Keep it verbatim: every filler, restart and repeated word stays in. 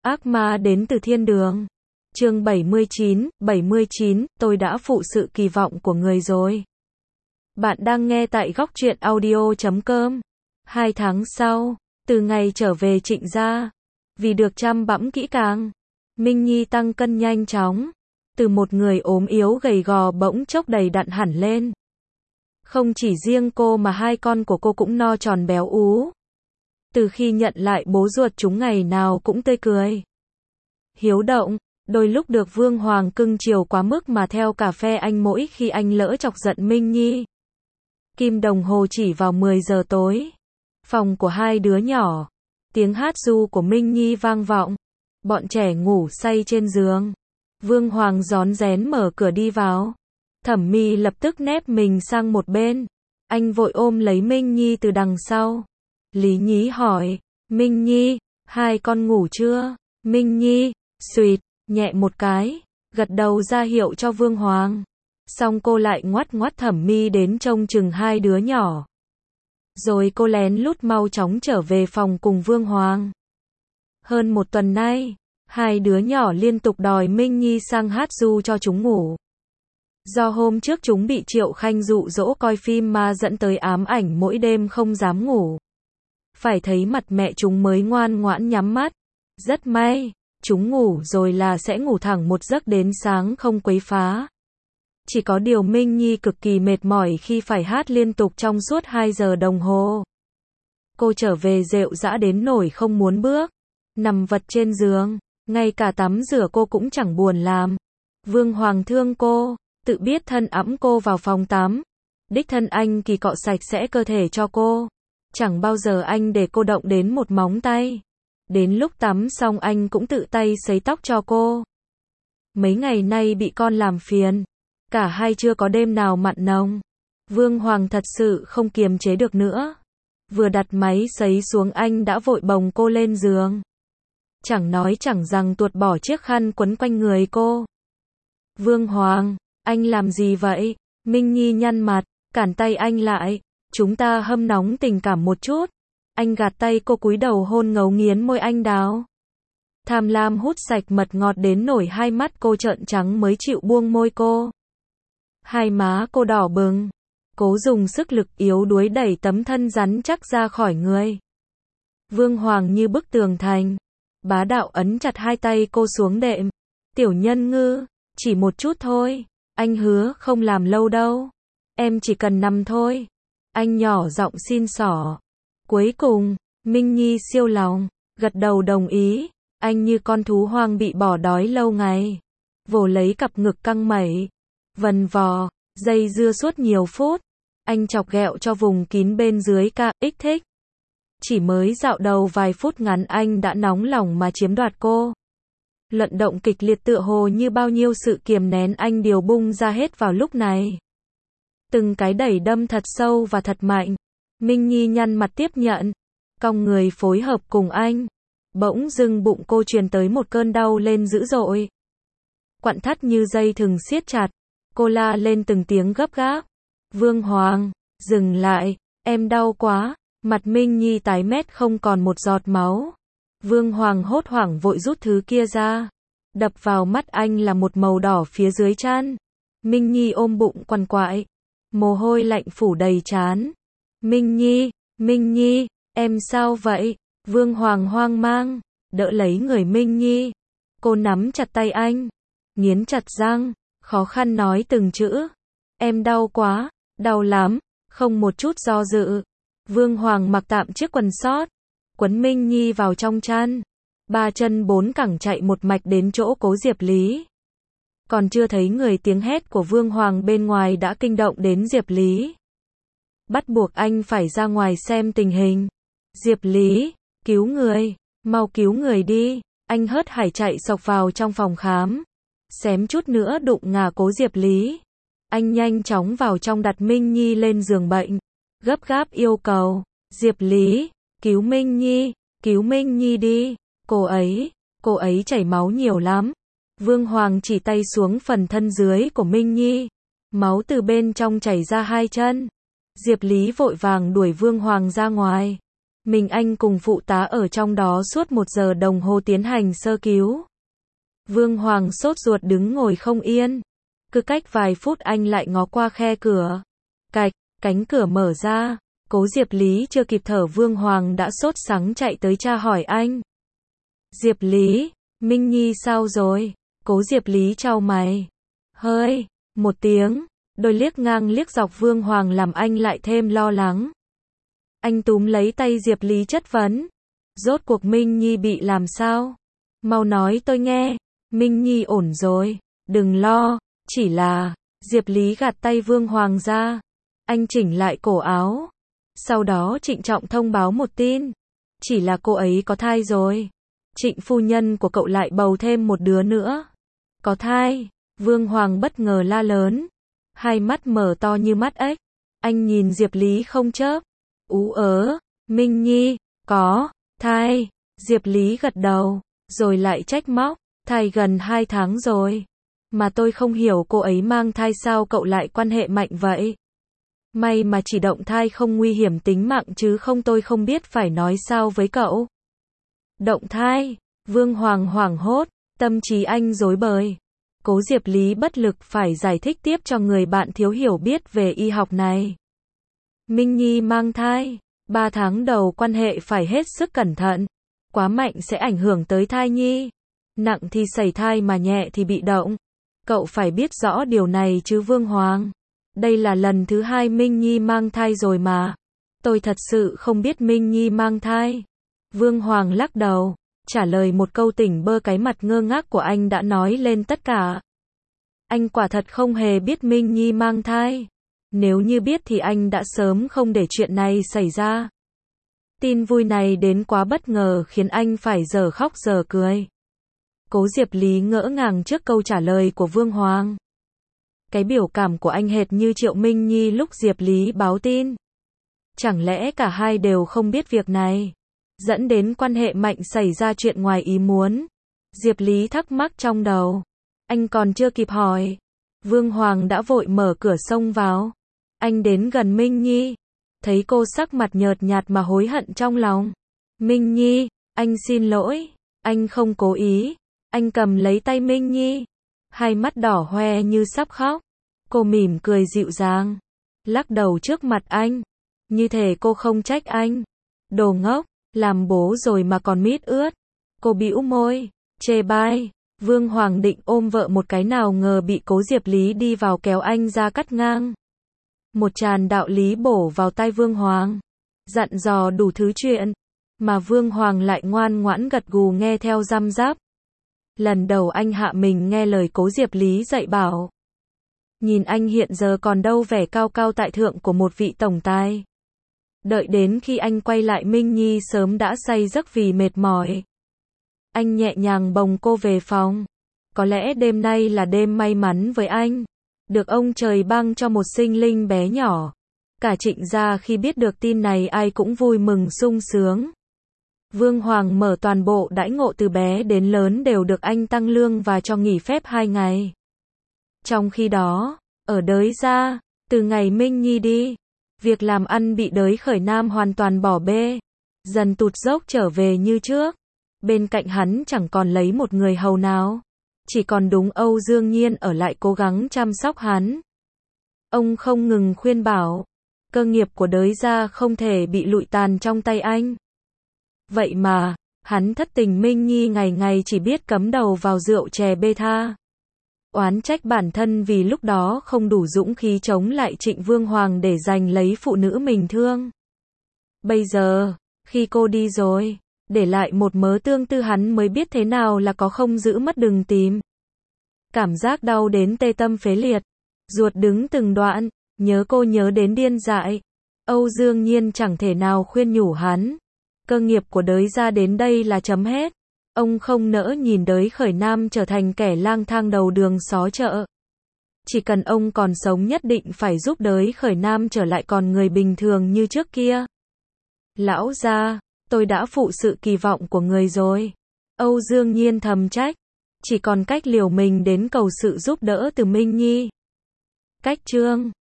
Ác ma đến từ thiên đường. Chương bảy mươi chín, bảy mươi chín, tôi đã phụ sự kỳ vọng của người rồi. Bạn đang nghe tại góc truyện audio chấm com. Hai tháng sau, từ ngày trở về Trịnh gia, vì được chăm bẵm kỹ càng, Minh Nhi tăng cân nhanh chóng, từ một người ốm yếu gầy gò bỗng chốc đầy đặn hẳn lên. Không chỉ riêng cô mà hai con của cô cũng no tròn béo ú. Từ khi nhận lại bố ruột chúng ngày nào cũng tươi cười, hiếu động, đôi lúc được Vương Hoàng cưng chiều quá mức mà theo cà phê anh mỗi khi anh lỡ chọc giận Minh Nhi. Kim đồng hồ chỉ vào mười giờ tối. Phòng của hai đứa nhỏ, tiếng hát ru của Minh Nhi vang vọng. Bọn trẻ ngủ say trên giường. Vương Hoàng rón rén mở cửa đi vào. Thẩm Mi lập tức nép mình sang một bên. Anh vội ôm lấy Minh Nhi từ đằng sau. Lý Nhí hỏi, Minh Nhi, hai con ngủ chưa? Minh Nhi, suýt, nhẹ một cái, gật đầu ra hiệu cho Vương Hoàng. Xong cô lại ngoắt ngoắt Thẩm Mi đến trông chừng hai đứa nhỏ. Rồi cô lén lút mau chóng trở về phòng cùng Vương Hoàng. Hơn một tuần nay, hai đứa nhỏ liên tục đòi Minh Nhi sang hát ru cho chúng ngủ. Do hôm trước chúng bị Triệu Khanh dụ dỗ coi phim ma dẫn tới ám ảnh mỗi đêm không dám ngủ. Phải thấy mặt mẹ chúng mới ngoan ngoãn nhắm mắt. Rất may, chúng ngủ rồi là sẽ ngủ thẳng một giấc đến sáng không quấy phá. Chỉ có điều Minh Nhi cực kỳ mệt mỏi khi phải hát liên tục trong suốt hai giờ đồng hồ. Cô trở về rệu rã đến nỗi không muốn bước, nằm vật trên giường, ngay cả tắm rửa cô cũng chẳng buồn làm. Vương Hoàng thương cô, tự biết thân ẵm cô vào phòng tắm. Đích thân anh kỳ cọ sạch sẽ cơ thể cho cô. Chẳng bao giờ anh để cô động đến một móng tay. Đến lúc tắm xong anh cũng tự tay sấy tóc cho cô. Mấy ngày nay bị con làm phiền, cả hai chưa có đêm nào mặn nồng. Vương Hoàng thật sự không kiềm chế được nữa. Vừa đặt máy sấy xuống anh đã vội bồng cô lên giường. Chẳng nói chẳng rằng tuột bỏ chiếc khăn quấn quanh người cô. Vương Hoàng, anh làm gì vậy? Minh Nhi nhăn mặt, cản tay anh lại. Chúng ta hâm nóng tình cảm một chút. Anh gạt tay cô cúi đầu hôn ngấu nghiến môi anh đào. Tham lam hút sạch mật ngọt đến nổi hai mắt cô trợn trắng mới chịu buông môi cô. Hai má cô đỏ bừng. Cố dùng sức lực yếu đuối đẩy tấm thân rắn chắc ra khỏi người. Vương Hoàng như bức tường thành. Bá đạo ấn chặt hai tay cô xuống đệm. Tiểu nhân ngư, chỉ một chút thôi. Anh hứa không làm lâu đâu. Em chỉ cần nằm thôi. Anh nhỏ giọng xin xỏ. Cuối cùng, Minh Nhi siêu lòng, gật đầu đồng ý. Anh như con thú hoang bị bỏ đói lâu ngày. Vồ lấy cặp ngực căng mẩy. Vần vò, dây dưa suốt nhiều phút. Anh chọc ghẹo cho vùng kín bên dưới ca ích thích. Chỉ mới dạo đầu vài phút ngắn anh đã nóng lòng mà chiếm đoạt cô. Luận động kịch liệt tựa hồ như bao nhiêu sự kiềm nén anh điều bung ra hết vào lúc này. Từng cái đẩy đâm thật sâu và thật mạnh. Minh Nhi nhăn mặt tiếp nhận, cong người phối hợp cùng anh. Bỗng dưng bụng cô truyền tới một cơn đau lên dữ dội. Quặn thắt như dây thừng siết chặt. Cô la lên từng tiếng gấp gáp. Vương Hoàng, dừng lại, em đau quá. Mặt Minh Nhi tái mét không còn một giọt máu. Vương Hoàng hốt hoảng vội rút thứ kia ra. Đập vào mắt anh là một màu đỏ phía dưới trán. Minh Nhi ôm bụng quằn quại. Mồ hôi lạnh phủ đầy trán. Minh Nhi, Minh Nhi, em sao vậy? Vương Hoàng hoang mang, đỡ lấy người Minh Nhi. Cô nắm chặt tay anh, nghiến chặt răng, khó khăn nói từng chữ. Em đau quá, đau lắm, không một chút do dự. Vương Hoàng mặc tạm chiếc quần sót, quấn Minh Nhi vào trong chăn. Ba chân bốn cẳng chạy một mạch đến chỗ Cố Diệp Lý. Còn chưa thấy người tiếng hét của Vương Hoàng bên ngoài đã kinh động đến Diệp Lý. Bắt buộc anh phải ra ngoài xem tình hình. Diệp Lý, cứu người, mau cứu người đi. Anh hớt hải chạy sộc vào trong phòng khám. Xém chút nữa đụng ngã Cố Diệp Lý. Anh nhanh chóng vào trong đặt Minh Nhi lên giường bệnh. Gấp gáp yêu cầu, Diệp Lý, cứu Minh Nhi, cứu Minh Nhi đi. Cô ấy, cô ấy chảy máu nhiều lắm. Vương Hoàng chỉ tay xuống phần thân dưới của Minh Nhi. Máu từ bên trong chảy ra hai chân. Diệp Lý vội vàng đuổi Vương Hoàng ra ngoài. Mình anh cùng phụ tá ở trong đó suốt một giờ đồng hồ tiến hành sơ cứu. Vương Hoàng sốt ruột đứng ngồi không yên. Cứ cách vài phút anh lại ngó qua khe cửa. Cạch, cánh cửa mở ra. Cố Diệp Lý chưa kịp thở, Vương Hoàng đã sốt sắng chạy tới tra hỏi anh. Diệp Lý, Minh Nhi sao rồi? Cố Diệp Lý chau mày. Hơi, một tiếng, đôi liếc ngang liếc dọc Vương Hoàng làm anh lại thêm lo lắng. Anh túm lấy tay Diệp Lý chất vấn. Rốt cuộc Minh Nhi bị làm sao? Mau nói tôi nghe. Minh Nhi ổn rồi, đừng lo, chỉ là... Diệp Lý gạt tay Vương Hoàng ra. Anh chỉnh lại cổ áo. Sau đó trịnh trọng thông báo một tin. Chỉ là cô ấy có thai rồi. Trịnh phu nhân của cậu lại bầu thêm một đứa nữa. Có thai? Vương Hoàng bất ngờ la lớn. Hai mắt mở to như mắt ếch. Anh nhìn Diệp Lý không chớp. Ú ớ, Minh Nhi, có, thai. Diệp Lý gật đầu, rồi lại trách móc. Thai gần hai tháng rồi. Mà tôi không hiểu cô ấy mang thai sao cậu lại quan hệ mạnh vậy. May mà chỉ động thai không nguy hiểm tính mạng chứ không tôi không biết phải nói sao với cậu. Động thai, Vương Hoàng hoảng hốt, tâm trí anh rối bời. Cố Diệp Lý bất lực phải giải thích tiếp cho người bạn thiếu hiểu biết về y học này. Minh Nhi mang thai, ba tháng đầu quan hệ phải hết sức cẩn thận. Quá mạnh sẽ ảnh hưởng tới thai nhi. Nặng thì sẩy thai mà nhẹ thì bị động. Cậu phải biết rõ điều này chứ Vương Hoàng. Đây là lần thứ hai Minh Nhi mang thai rồi mà. Tôi thật sự không biết Minh Nhi mang thai. Vương Hoàng lắc đầu, trả lời một câu tỉnh bơ, cái mặt ngơ ngác của anh đã nói lên tất cả. Anh quả thật không hề biết Minh Nhi mang thai. Nếu như biết thì anh đã sớm không để chuyện này xảy ra. Tin vui này đến quá bất ngờ khiến anh phải giờ khóc giờ cười. Cố Diệp Lý ngỡ ngàng trước câu trả lời của Vương Hoàng. Cái biểu cảm của anh hệt như Triệu Minh Nhi lúc Diệp Lý báo tin. Chẳng lẽ cả hai đều không biết việc này, dẫn đến quan hệ mạnh xảy ra chuyện ngoài ý muốn? Diệp Lý thắc mắc trong đầu. Anh còn chưa kịp hỏi, Vương Hoàng đã vội mở cửa xông vào. Anh đến gần Minh Nhi, thấy cô sắc mặt nhợt nhạt mà hối hận trong lòng. Minh Nhi, anh xin lỗi, anh không cố ý. Anh cầm lấy tay Minh Nhi, hai mắt đỏ hoe như sắp khóc. Cô mỉm cười dịu dàng, lắc đầu trước mặt anh, như thể cô không trách anh. Đồ ngốc, làm bố rồi mà còn mít ướt. Cô bĩu môi, chê bai. Vương Hoàng định ôm vợ một cái, nào ngờ bị Cố Diệp Lý đi vào kéo anh ra cắt ngang. Một tràng đạo lý bổ vào tai Vương Hoàng, dặn dò đủ thứ chuyện, mà Vương Hoàng lại ngoan ngoãn gật gù nghe theo răm rắp. Lần đầu anh hạ mình nghe lời Cố Diệp Lý dạy bảo. Nhìn anh hiện giờ còn đâu vẻ cao cao tại thượng của một vị tổng tài. Đợi đến khi anh quay lại, Minh Nhi sớm đã say giấc vì mệt mỏi. Anh nhẹ nhàng bồng cô về phòng. Có lẽ đêm nay là đêm may mắn với anh. Được ông trời ban cho một sinh linh bé nhỏ. Cả Trịnh gia khi biết được tin này ai cũng vui mừng sung sướng. Vương Hoàng mở toàn bộ đãi ngộ từ bé đến lớn đều được anh tăng lương và cho nghỉ phép hai ngày. Trong khi đó, ở Đới gia, từ ngày Minh Nhi đi, việc làm ăn bị Đới Khởi Nam hoàn toàn bỏ bê, dần tụt dốc trở về như trước. Bên cạnh hắn chẳng còn lấy một người hầu nào, chỉ còn đúng Âu Dương Nhiên ở lại cố gắng chăm sóc hắn. Ông không ngừng khuyên bảo, cơ nghiệp của Đới gia không thể bị lụi tàn trong tay anh. Vậy mà, hắn thất tình Minh Nhi ngày ngày chỉ biết cắm đầu vào rượu chè bê tha. Oán trách bản thân vì lúc đó không đủ dũng khí chống lại Trịnh Vương Hoàng để giành lấy phụ nữ mình thương. Bây giờ, khi cô đi rồi, để lại một mớ tương tư, hắn mới biết thế nào là có không giữ mất đừng tìm. Cảm giác đau đến tê tâm phế liệt, ruột đứng từng đoạn, nhớ cô nhớ đến điên dại. Âu Dương Nhiên chẳng thể nào khuyên nhủ hắn. Cơ nghiệp của Đới gia đến đây là chấm hết. Ông không nỡ nhìn Đới Khởi Nam trở thành kẻ lang thang đầu đường xó chợ. Chỉ cần ông còn sống nhất định phải giúp Đới Khởi Nam trở lại còn người bình thường như trước kia. Lão gia, tôi đã phụ sự kỳ vọng của người rồi. Âu Dương Nhiên thầm trách. Chỉ còn cách liều mình đến cầu sự giúp đỡ từ Minh Nhi. Cách chương